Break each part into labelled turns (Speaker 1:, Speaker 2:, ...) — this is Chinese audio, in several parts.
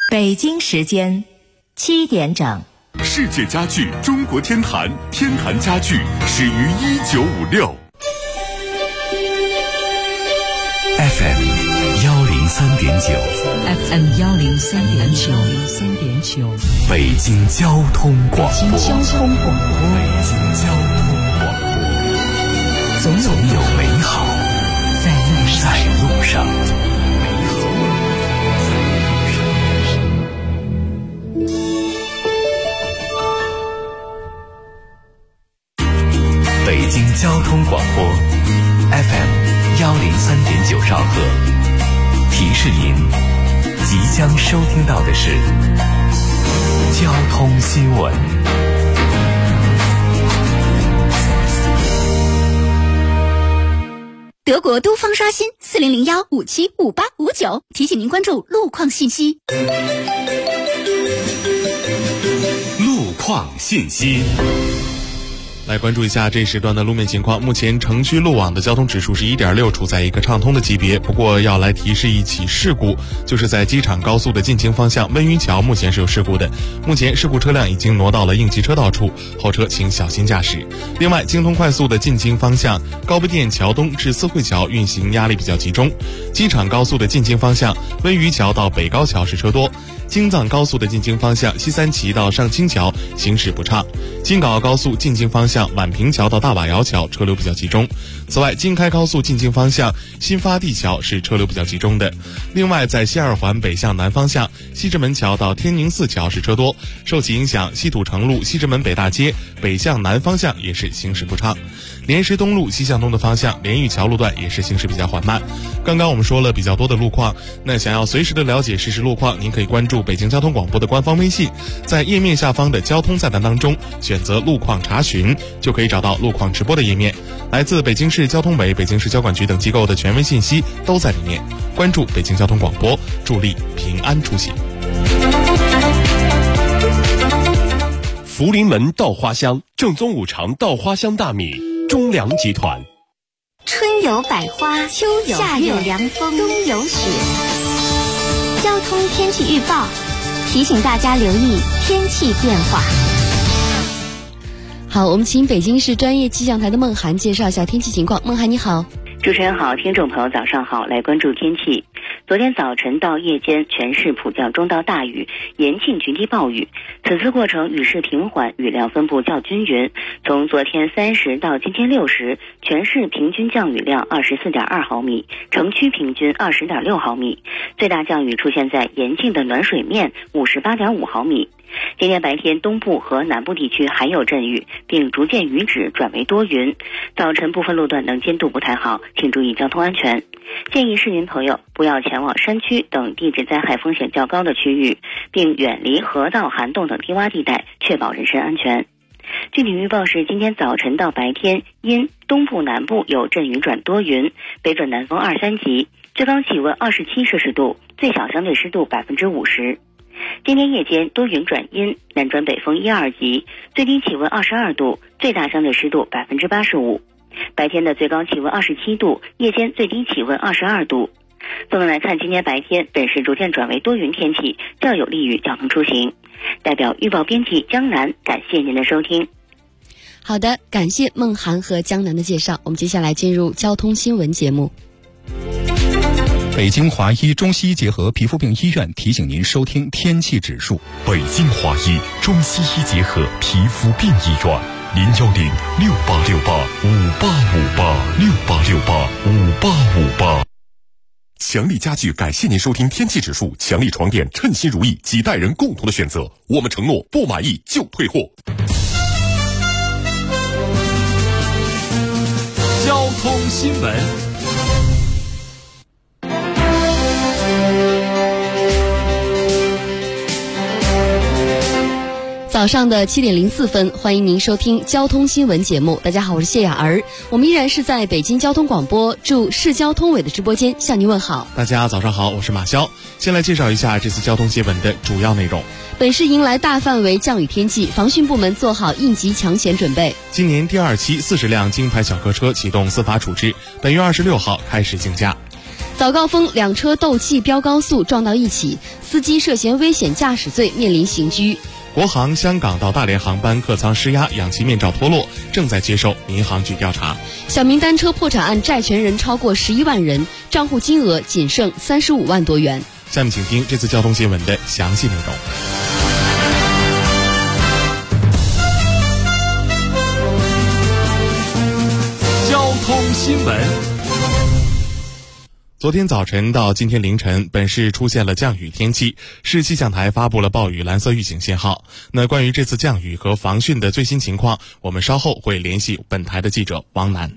Speaker 1: 北京时间7点整。
Speaker 2: 世界家具中国天坛，天坛家具始于1956。FM 103.9，FM
Speaker 3: 103.9，
Speaker 2: 北京交通广播，
Speaker 3: 北京交通广播，
Speaker 2: 总有美好在路上。北京交通广播 FM 103.9兆赫，提示您即将收听到的是交通新闻。
Speaker 4: 德国都方刷新4001575859，提醒您关注路况信息。
Speaker 2: 路况信息。
Speaker 5: 来关注一下这时段的路面情况。目前城区路网的交通指数是 1.6， 处在一个畅通的级别。不过要来提示一起事故，就是在机场高速的进京方向温榆桥目前是有事故的，目前事故车辆已经挪到了应急车道处，后车请小心驾驶。另外，京通快速的进京方向高碑店桥东至四惠桥运行压力比较集中，机场高速的进京方向温榆桥到北高桥是车多，京藏高速的进京方向西三旗到上清桥行驶不畅，京港澳高速进京方向宛平桥到大瓦窑桥车流比较集中。此外，京开高速进京方向新发地桥是车流比较集中的。另外，在西二环北向南方向西直门桥到天宁寺桥是车多，受其影响，西土城路西直门北大街北向南方向也是行驶不畅。莲石东路西向东的方向莲玉桥路段也是行驶比较缓慢。刚刚我们说了比较多的路况，那想要随时的了解实时路况，您可以关注北京交通广播的官方微信，在页面下方的交通菜单当中选择路况查询，就可以找到路况直播的页面。来自北京市交通委、北京市交管局等机构的权威信息都在里面。关注北京交通广播，助力平安出行。
Speaker 2: 福临门稻花香，正宗五常稻花香大米，中粮集团。
Speaker 6: 春有百花，秋有夏有凉风，冬有雪。交通天气预报提醒大家留意天气变化。
Speaker 3: 好，我们请北京市专业气象台的孟涵介绍一下天气情况。孟涵你好。
Speaker 7: 主持人好，听众朋友早上好，来关注天气。昨天早晨到夜间，全市普降中到大雨，延庆局地暴雨。此次过程雨势平缓，雨量分布较均匀。从昨天30到今天60，全市平均降雨量24.2毫米，城区平均20.6毫米。最大降雨出现在延庆的暖水面58.5毫米。今天白天东部和南部地区还有阵雨，并逐渐雨止转为多云。早晨部分路段能见度不太好，请注意交通安全。建议市民朋友不要前往山区等地质灾害风险较高的区域，并远离河道、涵洞等低洼地带，确保人身安全。具体预报是今天早晨到白天，因东部南部有阵雨转多云，北转南风2、3级，最高气温27摄氏度，最小相对湿度50%。今天夜间多云转阴，南转北风1、2级，最低气温22度，最大相对湿度85%。白天的最高气温27度，夜间最低气温22度。总的来看，今天白天本市逐渐转为多云天气，较有利于交通出行。代表预报编辑江南，感谢您的收听。
Speaker 3: 好的，感谢孟涵和江南的介绍。我们接下来进入交通新闻节目。
Speaker 8: 北京华医中西医结合皮肤病医院提醒您收听天气指数。
Speaker 2: 北京华医中西医结合皮肤病医院，0806-5858-5858，6868-5858。强力家具感谢您收听天气指数，强力床垫称心如意，几代人共同的选择，我们承诺不满意就退货。交通新闻。
Speaker 3: 早上的7点04分，欢迎您收听交通新闻节目。大家好，我是谢雅儿，我们依然是在北京交通广播驻市交通委的直播间向您问好。
Speaker 5: 大家早上好，我是马潇。先来介绍一下这次交通新闻的主要内容。
Speaker 3: 本市迎来大范围降雨天气，防汛部门做好应急抢险准备。
Speaker 5: 今年第2期40辆京牌小客车启动司法处置，本月26号开始竞价。
Speaker 3: 早高峰两车斗气飙高速撞到一起，司机涉嫌危险驾驶罪面临刑拘。
Speaker 5: 国航香港到大连航班客舱施压，氧气面罩脱落，正在接受民航局调查。
Speaker 3: 小明单车破产案债权人超过11万人，账户金额仅剩35万多元。
Speaker 5: 下面请听这次交通新闻的详细内容。
Speaker 2: 交通新闻。
Speaker 5: 昨天早晨到今天凌晨，本市出现了降雨天气，市气象台发布了暴雨蓝色预警信号。那关于这次降雨和防汛的最新情况，我们稍后会联系本台的记者王楠。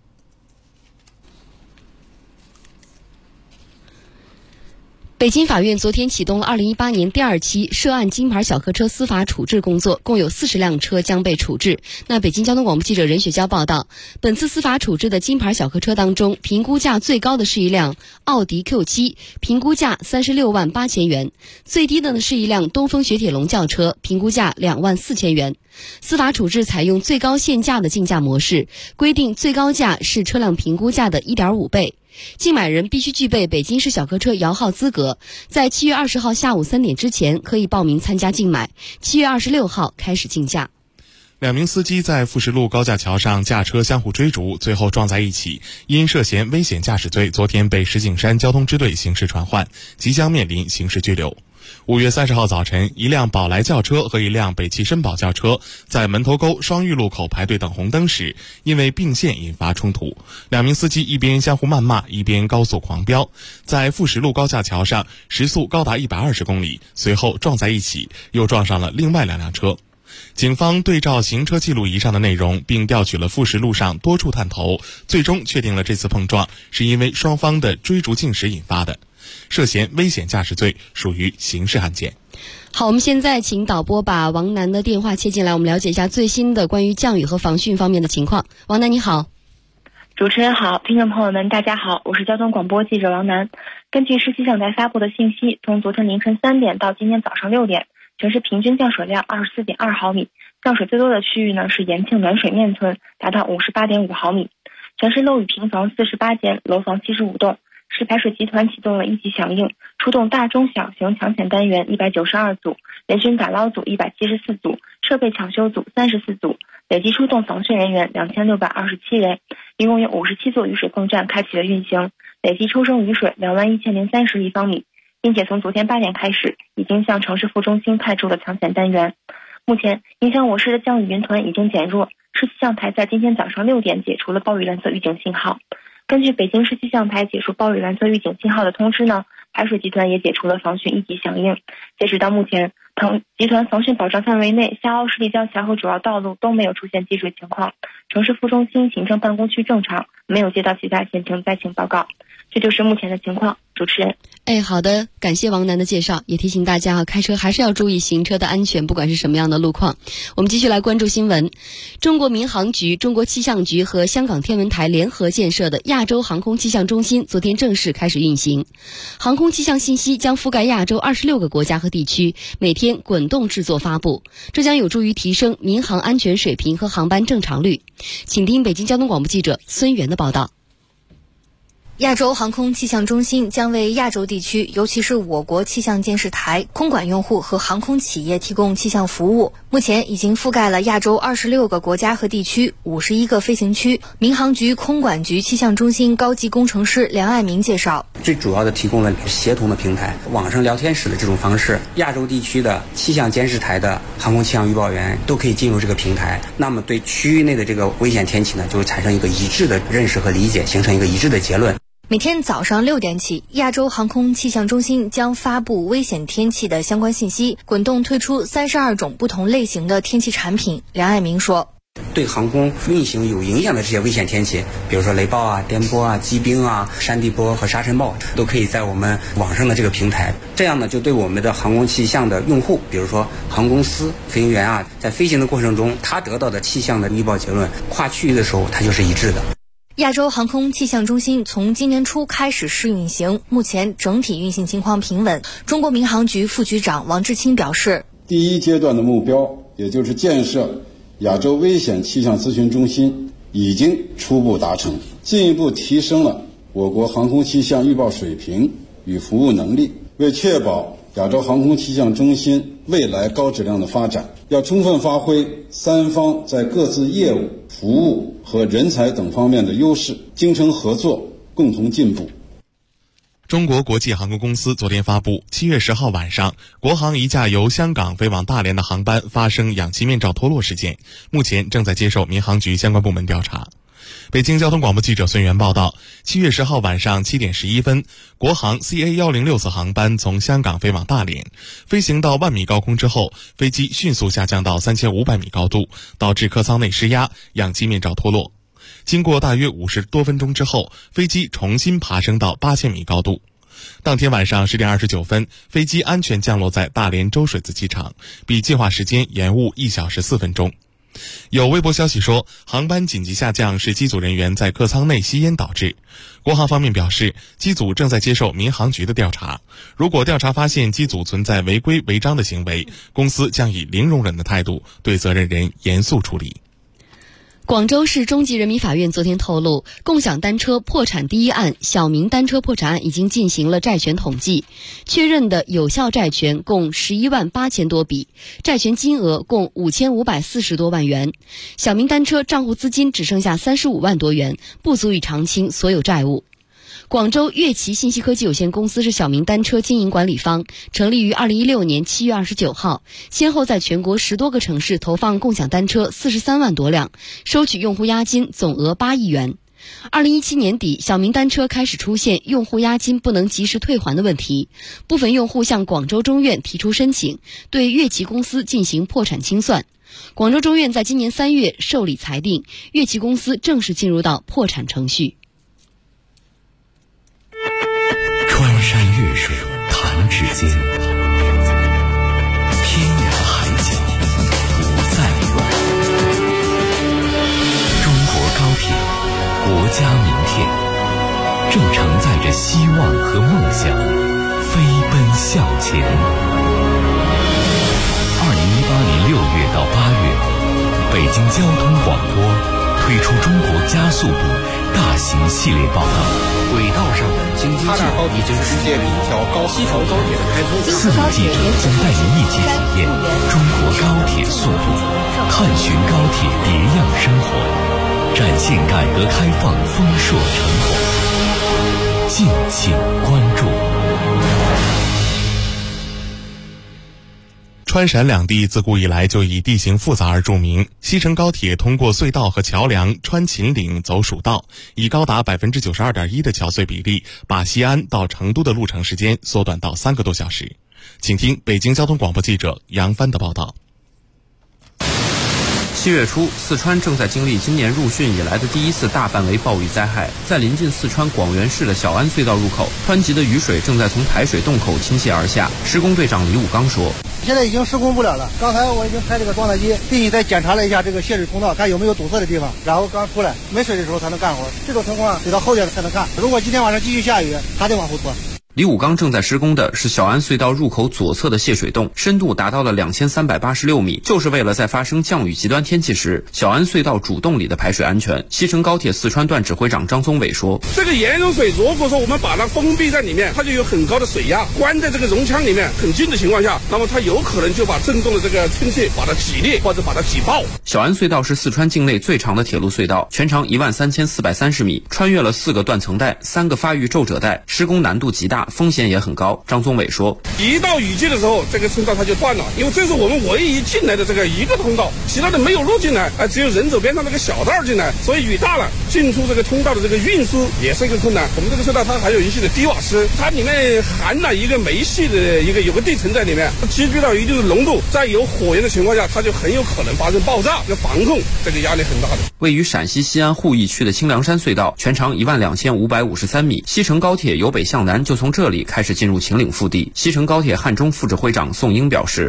Speaker 3: 北京法院昨天启动了2018年第2期涉案金牌小客车司法处置工作，共有40辆车将被处置。那北京交通广播记者任雪娇报道，本次司法处置的金牌小客车当中，评估价最高的是一辆奥迪 Q7， 评估价36万8千元；最低的呢是一辆东风雪铁龙轿车，评估价2万4千元。司法处置采用最高限价的竞价模式，规定最高价是车辆评估价的 1.5 倍。竞买人必须具备北京市小客车摇号资格，在7月20号下午3点之前可以报名参加竞买，7月26号开始竞价。
Speaker 5: 2名司机在富石路高架桥上驾车相互追逐，最后撞在一起，因涉嫌危险驾驶罪，昨天被石景山交通支队刑事传唤，即将面临刑事拘留。5月30号早晨，一辆宝来轿车和一辆北汽绅宝轿车在门头沟双玉路口排队等红灯时，因为并线引发冲突，2名司机一边相互谩骂，一边高速狂飙，在富石路高架桥上时速高达120公里，随后撞在一起，又撞上了另外2辆车。警方对照行车记录仪上的内容，并调取了富石路上多处探头，最终确定了这次碰撞是因为双方的追逐竞驶引发的，涉嫌危险驾驶罪，属于刑事案件。
Speaker 3: 好，我们现在请导播把王楠的电话接进来，我们了解一下最新的关于降雨和防汛方面的情况。王楠你好。
Speaker 9: 主持人好，听众朋友们大家好，我是交通广播记者王楠。根据市气象台发布的信息，从昨天凌晨3点到今天早上6点，全市平均降水量24.2毫米，降水最多的区域呢是延庆暖水面村，达到58.5毫米。全市漏雨平房48间，楼房75栋。市排水集团启动了一级响应，出动大中小型抢险单元192组，人群打捞组174组，设备抢修组34组，累计出动防汛人员2627人，一共有57座雨水泵站开启了运行，累计抽生雨水21030立方米，并且从昨天8点开始，已经向城市副中心派出了抢险单元。目前，影响我市的降雨云团已经减弱，市气象台在今天早上6点解除了暴雨蓝色预警信号。根据北京市气象台解除暴雨蓝色预警信号的通知呢，排水集团也解除了防汛一级响应。截止到目前，集团防汛保障范围内夏凹十里交桥和主要道路都没有出现积水情况，城市副中心行政办公区正常，没有接到其他险情灾情报告。这就是目前的情况。主持人。
Speaker 3: 好的，感谢王楠的介绍，也提醒大家开车还是要注意行车的安全，不管是什么样的路况。我们继续来关注新闻。中国民航局、中国气象局和香港天文台联合建设的亚洲航空气象中心昨天正式开始运行，航空气象信息将覆盖亚洲26个国家和地区，每天滚动制作发布，这将有助于提升民航安全水平和航班正常率。请听北京交通广播记者孙源的报道。
Speaker 10: 亚洲航空气象中心将为亚洲地区，尤其是我国气象监视台、空管用户和航空企业提供气象服务。目前已经覆盖了亚洲26个国家和地区、51个飞行区。民航局空管局气象中心高级工程师梁爱明介绍，
Speaker 11: 最主要的提供了协同的平台，网上聊天室的这种方式，亚洲地区的气象监视台的航空气象预报员都可以进入这个平台，那么对区域内的这个危险天气呢，就会产生一个一致的认识和理解，形成一个一致的结论。
Speaker 10: 每天早上6点起，亚洲航空气象中心将发布危险天气的相关信息，滚动推出32种不同类型的天气产品。梁爱明说，
Speaker 11: 对航空运行有影响的这些危险天气，比如说雷暴啊、颠簸啊、积冰啊、山地波和沙尘暴，都可以在我们网上的这个平台，这样呢就对我们的航空气象的用户，比如说航空公司、飞行员啊，在飞行的过程中，他得到的气象的预报结论，跨区域的时候它就是一致的。
Speaker 10: 亚洲航空气象中心从今年初开始试运行，目前整体运行情况平稳。中国民航局副局长王志清表示，
Speaker 12: 第一阶段的目标，也就是建设亚洲危险气象咨询中心已经初步达成，进一步提升了我国航空气象预报水平与服务能力。为确保亚洲航空气象中心未来高质量的发展，要充分发挥三方在各自业务、服务和人才等方面的优势，精诚合作，共同进步。
Speaker 5: 中国国际航空公司昨天发布，7月10号晚上，国航一架由香港飞往大连的航班发生氧气面罩脱落事件，目前正在接受民航局相关部门调查。北京交通广播记者孙源报道，7月10号晚上7点11分，国航 CA106 次航班从香港飞往大连，飞行到10000米高空之后，飞机迅速下降到3500米高度，导致客舱内失压，氧气面罩脱落。经过大约50多分钟之后，飞机重新爬升到8000米高度。当天晚上10点29分，飞机安全降落在大连周水子机场，比计划时间延误1小时4分钟。有微博消息说，航班紧急下降是机组人员在客舱内吸烟导致。国航方面表示，机组正在接受民航局的调查，如果调查发现机组存在违规违章的行为，公司将以零容忍的态度对责任人严肃处理。
Speaker 3: 广州市中级人民法院昨天透露，共享单车破产第一案小明单车破产案已经进行了债权统计，确认的有效债权共11万8千多笔，债权金额共5540多万元。小明单车账户资金只剩下35万多元，不足以偿清所有债务。广州粤奇信息科技有限公司是小明单车经营管理方，成立于2016年7月29号，先后在全国10多个城市投放共享单车43万多辆，收取用户押金总额8亿元。2017年底，小明单车开始出现用户押金不能及时退还的问题，部分用户向广州中院提出申请，对粤奇公司进行破产清算。广州中院在今年3月受理裁定，粤奇公司正式进入到破产程序。
Speaker 2: 穿山越水弹指间，天涯海角不再远。中国高铁，国家明天，正承载着希望和梦想，飞奔向前。2018年6月到8月，北京交通广播推出中国加速度大型系列报道。轨道上的京津冀已经世界里一条西城高铁的开通，4名记者将带您一起体验中国高铁速度，探寻高铁别样生活，展现改革开放丰硕成果。敬请关注。
Speaker 5: 川陕两地自古以来就以地形复杂而著名，西成高铁通过隧道和桥梁穿秦岭走蜀道，以高达 92.1% 的桥隧比例，把西安到成都的路程时间缩短到3个多小时。请听北京交通广播记者杨帆的报道。
Speaker 13: 7月初，四川正在经历今年入汛以来的第一次大范围暴雨灾害。在临近四川广元市的小安隧道入口，湍急的雨水正在从排水洞口倾泻而下。施工队长李武刚说：“
Speaker 14: 现在已经施工不了了。刚才我已经开这个装载机进去再检查了一下这个泄水通道，看有没有堵塞的地方，然后刚出来没水的时候才能干活。这种情况得到后天才能干。如果今天晚上继续下雨，还得往后拖。”
Speaker 13: 李武刚正在施工的是小安隧道入口左侧的泄水洞，深度达到了2386米，就是为了在发生降雨极端天气时，小安隧道主洞里的排水安全。西成高铁四川段指挥长张宗伟说：“
Speaker 15: 这个盐融水，如果说我们把它封闭在里面，它就有很高的水压，关在这个容腔里面很近的情况下，那么它有可能就把震动的这个氢气把它挤裂或者把它挤爆。”
Speaker 13: 小安隧道是四川境内最长的铁路隧道，全长13430米，穿越了4个断层带、3个发育皱褶带，施工难度极大，风险也很高。张宗伟说：“
Speaker 15: 一到雨季的时候，这个通道它就断了，因为这是我们唯一进来的这个一个通道，其他的没有路进来，只有人走边上那个小道进来，所以雨大了，进出这个通道的这个运输也是一个困难。我们这个隧道它还有一系的低瓦斯，它里面含了一个煤系的有个地层在里面，积聚到一定的浓度，在有火源的情况下，它就很有可能发生爆炸，这个防控这个压力很大的。”
Speaker 13: 位于陕西西安鄠邑区的清凉山隧道全长12553米，西成高铁由北向南就从这里开始进入秦岭腹地。西成高铁汉中副指挥长宋英表示：“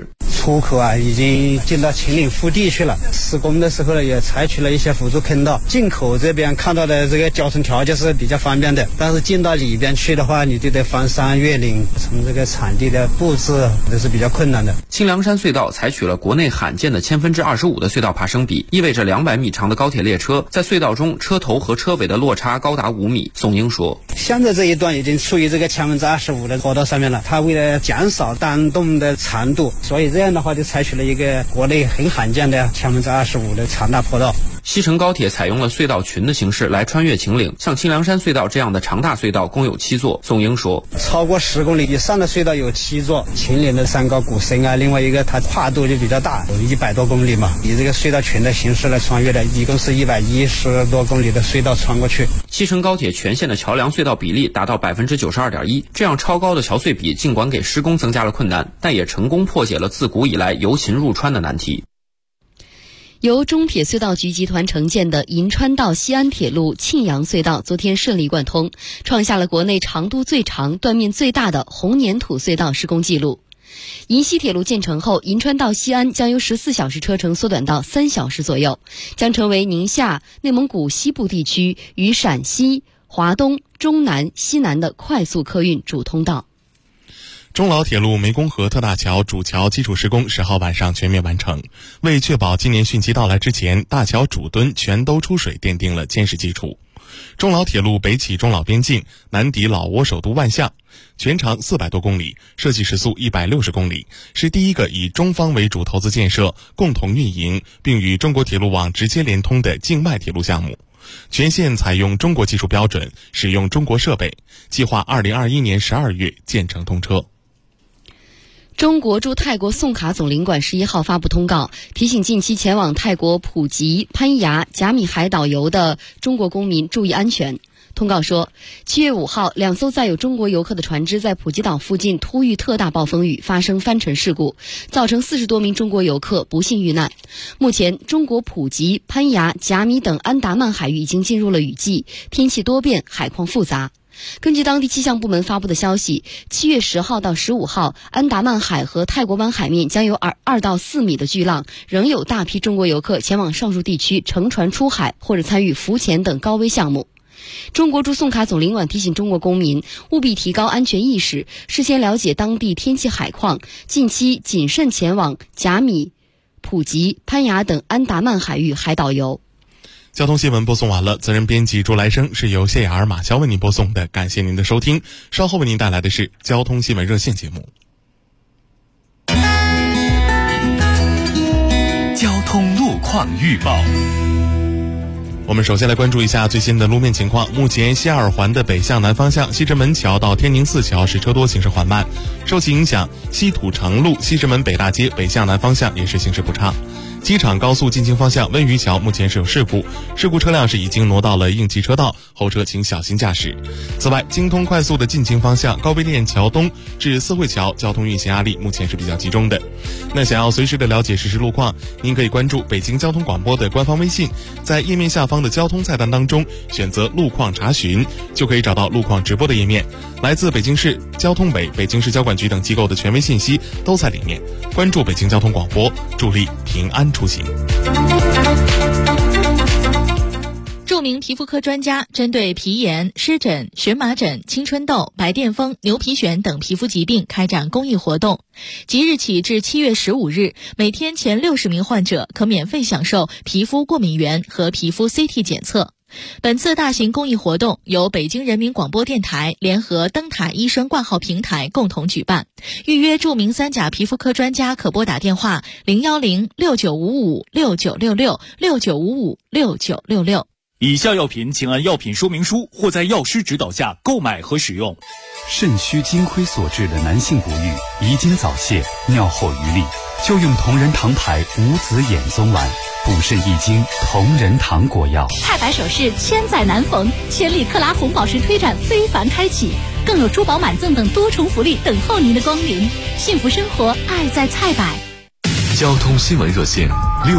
Speaker 14: 出口啊已经进到秦岭腹地去了。施工的时候呢，也采取了一些辅助坑道。进口这边看到的这个交通条件是比较方便的，但是进到里边去的话，你就得翻山越岭，从这个场地的布置都是比较困难的。
Speaker 13: 清凉山隧道采取了国内罕见的25%的隧道爬升比，意味着200米长的高铁列车在隧道中车头和车尾的落差高达5米。宋英说，
Speaker 14: 现在这一段已经处于这个25%的坡道上面了，它为了减少单洞的长度，所以这样的话就采取了一个国内很罕见的25%的长大坡道。
Speaker 13: 西成高铁采用了隧道群的形式来穿越秦岭，像清凉山隧道这样的长大隧道共有7座。宋英说，
Speaker 14: 超过10公里以上的隧道有7座，秦岭的山高谷深啊，另外一个它跨度就比较大，有100多公里嘛，以这个隧道群的形式来穿越的，一共是110多公里的隧道穿过去。
Speaker 13: 西成高铁全线的桥梁隧道比例达到92.1%，这样超高的桥隧比尽管给施工增加了困难，但也成功破解了自古以来由秦入川的难题。
Speaker 3: 由中铁隧道局集团承建的银川到西安铁路庆阳隧道昨天顺利贯通，创下了国内长度最长、断面最大的红粘土隧道施工纪录。银西铁路建成后，银川到西安将由14小时车程缩短到3小时左右，将成为宁夏、内蒙古西部地区与陕西、华东、中南、西南的快速客运主通道。
Speaker 5: 中老铁路湄公河特大桥主桥基础施工10号晚上全面完成，为确保今年汛期到来之前大桥主墩全都出水奠定了坚实基础。中老铁路北起中老边境，南抵老挝首都万象，全长400多公里，设计时速160公里，是第一个以中方为主投资建设、共同运营并与中国铁路网直接连通的境外铁路项目。全线采用中国技术标准，使用中国设备，计划2021年12月建成通车。
Speaker 3: 中国驻泰国宋卡总领馆11号发布通告，提醒近期前往泰国普吉、攀牙、甲米海岛游的中国公民注意安全。通告说，7月5号，2艘载有中国游客的船只在普吉岛附近突遇特大暴风雨，发生翻沉事故，造成40多名中国游客不幸遇难。目前，中国普吉、攀牙、甲米等安达曼海域已经进入了雨季，天气多变，海况复杂。根据当地气象部门发布的消息，7月10号到15号，安达曼海和泰国湾海面将有2到4米的巨浪，仍有大批中国游客前往上述地区乘船出海或者参与浮潜等高危项目。中国驻宋卡总领馆提醒中国公民务必提高安全意识，事先了解当地天气海况，近期谨慎前往甲米、普吉、攀牙等安达曼海域海岛游。
Speaker 5: 交通新闻播送完了，责任编辑朱来生，是由谢雅儿、马潇为您播送的，感谢您的收听。稍后为您带来的是交通新闻热线节目。
Speaker 2: 交通路况预报。
Speaker 5: 我们首先来关注一下最新的路面情况。目前西二环的北向南方向西直门桥到天宁寺桥是车多，行驶缓慢。受其影响，西土城路西直门北大街北向南方向也是行驶不畅。机场高速进京方向温榆桥目前是有事故车辆是已经挪到了应急车道，后车请小心驾驶。此外，京通快速的进京方向高碑店桥东至四惠桥交通运行压力目前是比较集中的。那想要随时的了解实时路况，您可以关注北京交通广播的官方微信，在页面下方的交通菜单当中选择路况查询，就可以找到路况直播的页面。来自北京市交通委、北京市交管局等机构的权威信息都在里面。关注北京交通广播，助力平安出行。
Speaker 16: 著名皮肤科专家针对皮炎、湿疹、荨麻疹、青春痘、白癜风、牛皮癣等皮肤疾病开展公益活动。即日起至7月15日，每天前60名患者可免费享受皮肤过敏原和皮肤 CT 检测。本次大型公益活动由北京人民广播电台联合灯塔医生挂号平台共同举办。预约著名3甲皮肤科专家可拨打电话010-6955-6966 6955-6966。
Speaker 17: 以下药品请按药品说明书或在药师指导下购买和使用。
Speaker 8: 肾虚金亏所致的男性不育、遗精早泄、尿后余力，就用同仁堂牌无子衍宗丸，补肾益精同仁堂果药。
Speaker 4: 太白首饰千载难逢，千里克拉红宝石推展非凡开启，更有珠宝满赠等多重福利等候您的光临。幸福生活，爱在菜百。
Speaker 2: 交通新闻热线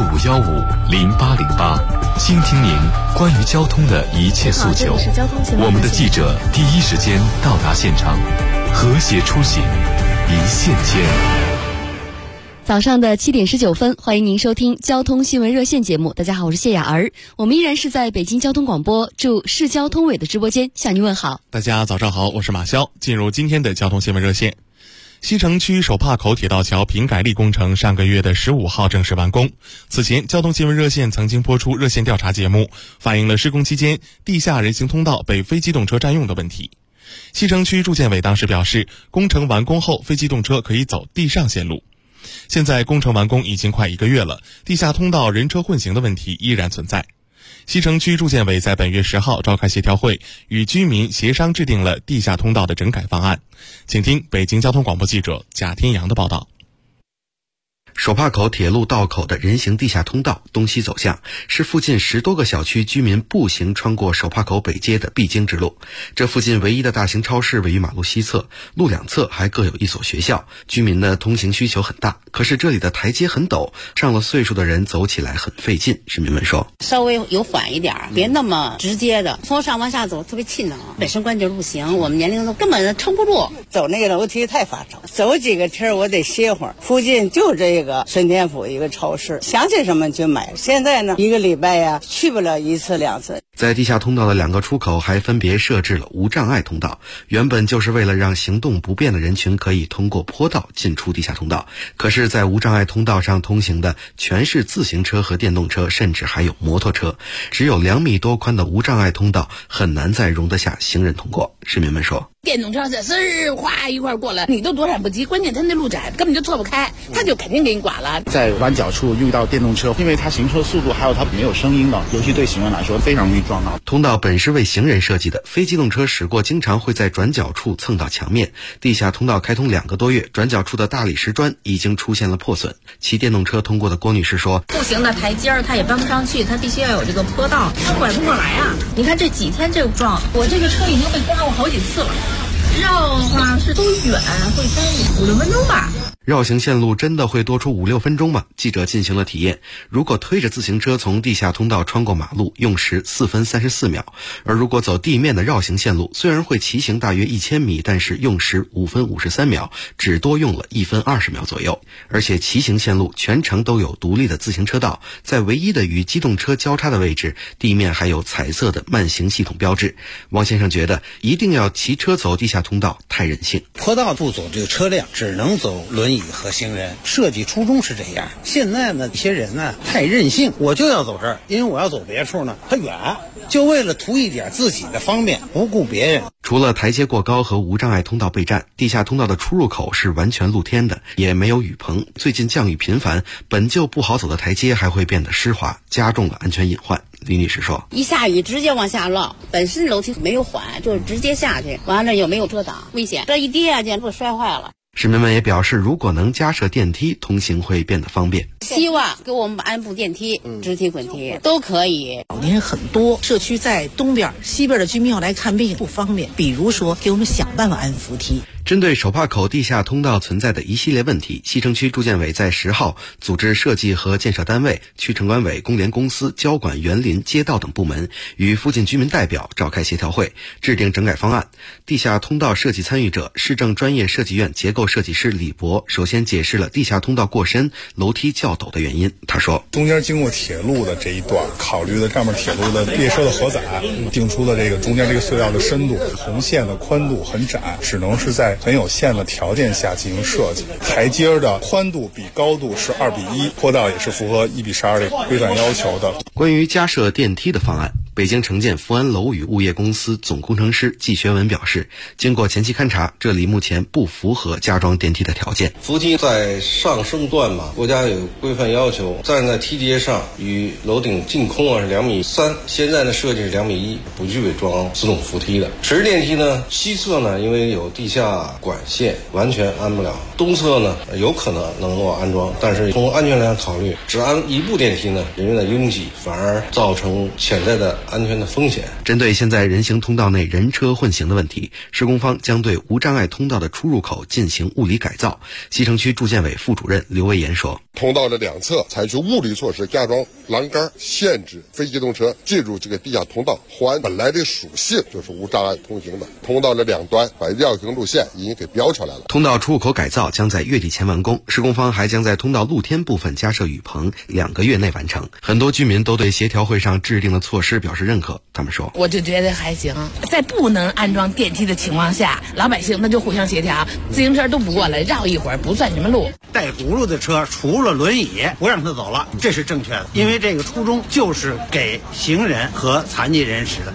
Speaker 2: 65150808，倾听您关于交通的一切诉求。我们的记者第一时间到达现场，和谐出行，一线牵。
Speaker 3: 早上的7点19分，欢迎您收听交通新闻热线节目。大家好，我是谢雅儿，我们依然是在北京交通广播驻市交通委的直播间向您问好。
Speaker 5: 大家早上好，我是马潇。进入今天的交通新闻热线。西城区手帕口铁道桥平改力工程上个月的15号正式完工。此前，交通新闻热线曾经播出热线调查节目，反映了施工期间地下人行通道被非机动车占用的问题。西城区住建委当时表示，工程完工后非机动车可以走地上线路。现在工程完工已经快1个月了，地下通道人车混行的问题依然存在。西城区住建委在本月10号召开协调会，与居民协商制定了地下通道的整改方案。请听北京交通广播记者贾天阳的报道。
Speaker 18: 手帕口铁路道口的人行地下通道东西走向，是附近10多个小区居民步行穿过手帕口北街的必经之路。这附近唯一的大型超市位于马路西侧，路两侧还各有一所学校，居民的通行需求很大。可是这里的台阶很陡，上了岁数的人走起来很费劲。市民们说，
Speaker 19: 稍微有缓一点，别那么直接的，从上往下走特别气恼。本身关节不行，我们年龄都根本撑不住，
Speaker 20: 走那个楼梯太发愁，走几个梯我得歇会儿。附近就这个顺天府一个超市，想起什么就买。现在呢，1个礼拜呀去不了1次2次。
Speaker 18: 在地下通道的2个出口还分别设置了无障碍通道，原本就是为了让行动不便的人群可以通过坡道进出地下通道。可是在无障碍通道上通行的全是自行车和电动车，甚至还有摩托车，只有2米多宽的无障碍通道很难再容得下行人通过。市民们说，
Speaker 21: 电动车是哗一块过来，你都躲闪不及，关键他那路窄，根本就错不开，他就肯定给你剐了。
Speaker 22: 在弯角处遇到电动车，因为它行车速度还有它没有声音的，尤其对行人来说非常容易撞到。
Speaker 18: 通道本是为行人设计的，非机动车驶过经常会在转角处蹭到墙面。地下通道开通2个多月，转角处的大理石砖已经出现了破损。骑电动车通过的郭女士说，
Speaker 23: 步行的台阶它也搬不上去，它必须要有这个坡道，它拐不过来啊。你看这几天这个撞，我这个车已经被刮过好几次了。绕的话是都远，会开5、6分钟吧。
Speaker 18: 绕行线路真的会多出5、6分钟吗？记者进行了体验，如果推着自行车从地下通道穿过马路，用时4分34秒；而如果走地面的绕行线路，虽然会骑行大约1000米，但是用时5分53秒，只多用了1分20秒左右。而且骑行线路全程都有独立的自行车道，在唯一的与机动车交叉的位置，地面还有彩色的慢行系统标志。王先生觉得，一定要骑车走地下通道太任性。
Speaker 24: 坡道不走这个车辆，只能走轮椅和行人，设计初衷是这样。现在呢，一些人呢太任性，我就要走这儿，因为我要走别处呢它远，就为了图一点自己的方便，不顾别人。
Speaker 18: 除了台阶过高和无障碍通道备战，地下通道的出入口是完全露天的，也没有雨棚。最近降雨频繁，本就不好走的台阶还会变得湿滑，加重了安全隐患。李女士说，
Speaker 19: 一下雨直接往下落，本身楼梯没有缓，就直接下去，完了又没有遮挡，危险，这一跌下去不摔坏了。
Speaker 18: 市民们也表示，如果能加设电梯，通行会变得方便。
Speaker 19: 希望给我们安部电梯、直梯、滚梯都可以。
Speaker 21: 老年人很多，社区在东边、西边的居民要来看病不方便，比如说给我们想办法安扶梯。
Speaker 18: 针对手帕口地下通道存在的一系列问题，西城区住建委在10号组织设计和建设单位、区城管委、工联公司、交管、园林、街道等部门与附近居民代表召开协调会，制定整改方案。地下通道设计参与者、市政专业设计院结构设计师李博首先解释了地下通道过深、楼梯较陡的原因。他说，
Speaker 25: 中间经过铁路的这一段，考虑的上面铁路的列车的荷载，定出的这个中间这个隧道的深度、红线的宽度很窄，只能是在很有限的条件下进行设计。台阶的宽度比高度是2:1，坡道也是符合1:12的规范要求的。
Speaker 18: 关于加设电梯的方案，北京城建福安楼宇物业公司总工程师季学文表示，经过前期勘查，这里目前不符合加装电梯的条件。
Speaker 26: 扶梯在上升段嘛，国家有规范要求，站在梯阶上与楼顶净空是2.3米，现在呢设计是2.1米，不具备装自动扶梯的。垂直电梯呢，西侧呢因为有地下管线，完全安不了；东侧呢有可能能够安装，但是从安全来考虑，只安一部电梯呢，人员的拥挤反而造成潜在的安全的风险。
Speaker 18: 针对现在人行通道内人车混行的问题，施工方将对无障碍通道的出入口进行物理改造。西城区住建委副主任刘维岩说，
Speaker 1: 通道的两侧采取物理措施，加装栏杆，限制非机动车进入这个地下通道，还本来的属性，就是无障碍通行的。通道的两端把绕行路线已经给标出来了。
Speaker 18: 通道出入口改造将在月底前完工，施工方还将在通道露天部分加设雨棚，2个月内完成。很多居民都对协调会上制定的措施表示认可。他们说，
Speaker 6: 我就觉得还行，在不能安装电梯的情况下，老百姓那就互相协调，自行车都不过来绕一会儿，不算什么路。
Speaker 24: 带轱辘的车除了轮椅不让他走了，这是正确的，因为这个初衷就是给行人和残疾人使的。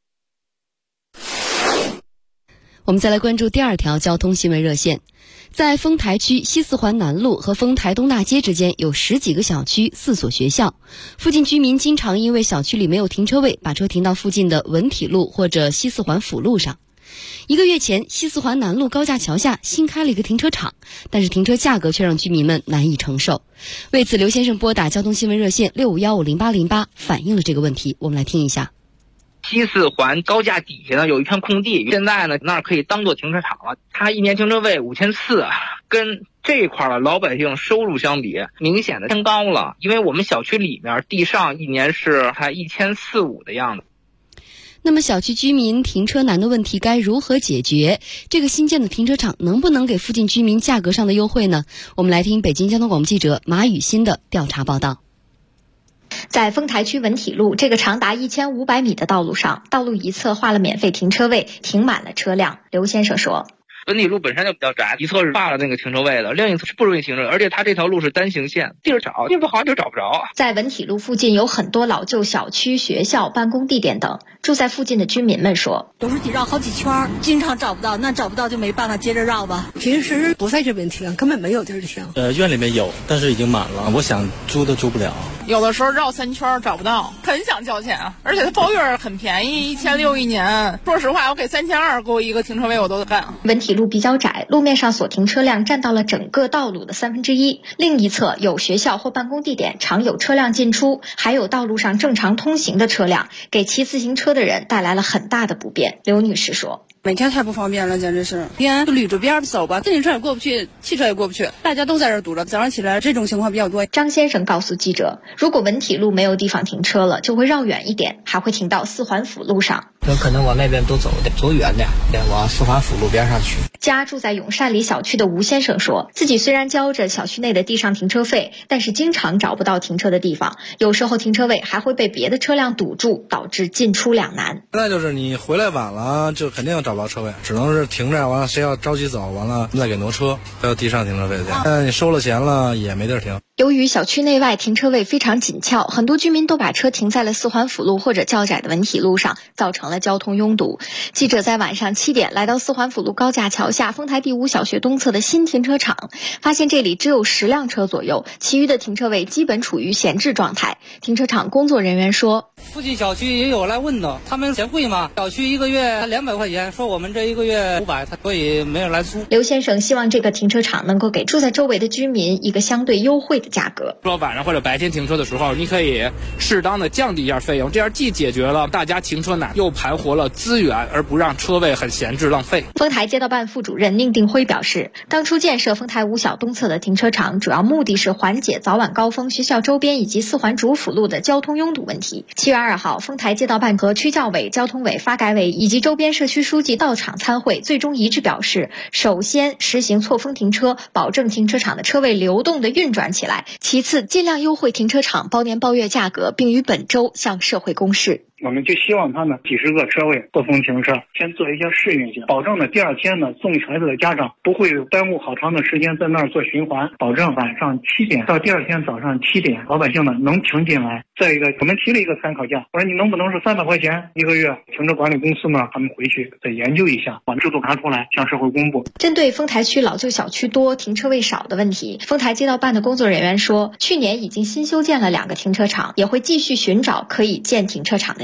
Speaker 3: 我们再来关注第2条交通新闻热线。在丰台区西四环南路和丰台东大街之间有10几个小区，4所学校，附近居民经常因为小区里没有停车位，把车停到附近的文体路或者西四环辅路上。1个月前，西四环南路高架桥下新开了一个停车场，但是停车价格却让居民们难以承受。为此，刘先生拨打交通新闻热线65150808反映了这个问题，我们来听一下。
Speaker 7: 西四环高架底下呢有一片空地，现在呢那儿可以当做停车场了。它1年停车位5400，跟这块的老百姓收入相比，明显的偏高了。因为我们小区里面地上1年是还1400-1500的样子。
Speaker 3: 那么小区居民停车难的问题该如何解决？这个新建的停车场能不能给附近居民价格上的优惠呢？我们来听北京交通广播记者马雨欣的调查报道。
Speaker 9: 在丰台区文体路这个长达1500米的道路上，道路一侧划了免费停车位，停满了车辆。刘先生说，
Speaker 7: 文体路本身就比较窄，一侧是划了那个停车位的，另一侧是不容易停车，而且它这条路是单行线，地儿找，地不好就找不着。
Speaker 9: 在文体路附近有很多老旧小区、学校、办公地点等，住在附近的居民们说，
Speaker 10: 有时候得绕好几圈，经常找不到，那找不到就没办法接着绕吧。
Speaker 11: 平时不在这边停，根本没有地儿停。
Speaker 27: 院里面有，但是已经满了，我想租都租不了。
Speaker 28: 有的时候绕3圈找不到，很想交钱，而且它包月很便宜，1600一年。说实话，我给3200给我一个停车位我都干。
Speaker 9: 文体路比较窄，路面上所停车辆占到了整个道路的1/3，另一侧有学校或办公地点，常有车辆进出，还有道路上正常通行的车辆，给骑自行车的人带来了很大的不便。刘女士说，
Speaker 11: 每天太不方便了，简直是边就捋着边走吧，自行车也过不去，汽车也过不去，大家都在这堵着。早上起来这种情况比较多。
Speaker 9: 张先生告诉记者，如果文体路没有地方停车了，就会绕远一点，还会停到四环辅路上。
Speaker 29: 有可能往那边都走远点，得往四环辅路边上去。
Speaker 9: 家住在永善里小区的吴先生说，自己虽然交着小区内的地上停车费，但是经常找不到停车的地方，有时候停车位还会被别的车辆堵住，导致进出两难。
Speaker 30: 那就是你回来晚了，就肯定找不到车位，只能是停着，完了谁要着急走，完了再给挪车，还有地上停车费去。你收了钱了也没地儿停。
Speaker 9: 由于小区内外停车位非常紧俏，很多居民都把车停在了四环辅路或者较窄的文体路上，造成了交通拥堵。记者在晚上7点来到四环辅路高架桥下丰台第5小学东侧的新停车场，发现这里只有10辆车左右，其余的停车位基本处于闲置状态。停车场工作人员说，
Speaker 31: 附近小区也有来问的，他们嫌贵嘛，小区1个月200块钱，说我们这1个月500，所以没人来租。
Speaker 9: 刘先生希望这个停车场能够给住在周围的居民一个相对优惠的价格。
Speaker 7: 说晚上或者白天停车的时候，你可以适当的降低一下费用，这样既解决了大家停车难，又盘活了资源，而不让车位很闲置浪费。
Speaker 9: 丰台街道办副主任宁定辉表示，当初建设丰台5小东侧的停车场，主要目的是缓解早晚高峰学校周边以及四环主辅路的交通拥堵问题。7月2号，丰台街道办和区教委、交通委、发改委以及周边社区书记到场参会，最终一致表示，首先实行错峰停车，保证停车场的车位流动的运转起来，其次尽量优惠停车场包年包月价格，并于本周向社会公示。
Speaker 32: 我们就希望他呢几十个车位错峰停车，先做一些试运行，保证呢第二天呢送孩子的家长不会耽误好长的时间在那儿做循环，保证晚上7点到第二天早上7点，老百姓呢能停进来。再一个，我们提了一个参考价，我说你能不能是300块钱1个月？停车管理公司呢，他们回去再研究一下，把制度拿出来向社会公布。
Speaker 9: 针对丰台区老旧小区多、停车位少的问题，丰台街道办的工作人员说，去年已经新修建了2个停车场，也会继续寻找可以建停车场的地方。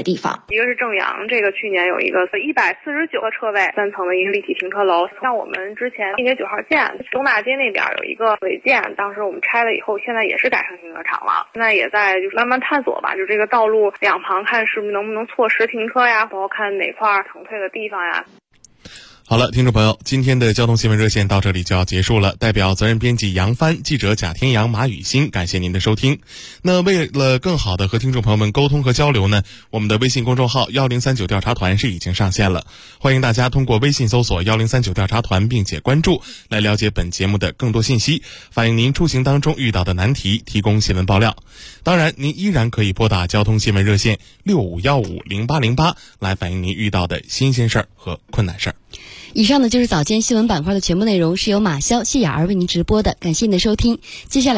Speaker 9: 地方。
Speaker 2: 一个是正阳，这个去年有一个149个车位3层的一个立体停车楼，像我们之前地铁9号线东大街那边有一个违建，当时我们拆了以后，现在也是改成停车场了。现在也在就是慢慢探索吧，就这个道路两旁看是不是能不能错时停车呀，包括看哪块腾退的地方呀。
Speaker 4: 好了，听众朋友，今天的交通新闻热线到这里就要结束了。代表责任编辑杨帆、记者贾天阳、马雨欣，感谢您的收听。那为了更好的和听众朋友们沟通和交流呢，我们的微信公众号1039调查团是已经上线了，欢迎大家通过微信搜索1039调查团并且关注，来了解本节目的更多信息，反映您出行当中遇到的难题，提供新闻爆料。当然，您依然可以拨打交通新闻热线65150808来反映您遇到的新鲜事儿和困难事儿。
Speaker 3: 以上呢就是早间新闻板块的全部内容，是由马潇、谢雅儿为您直播的，感谢您的收听。接下来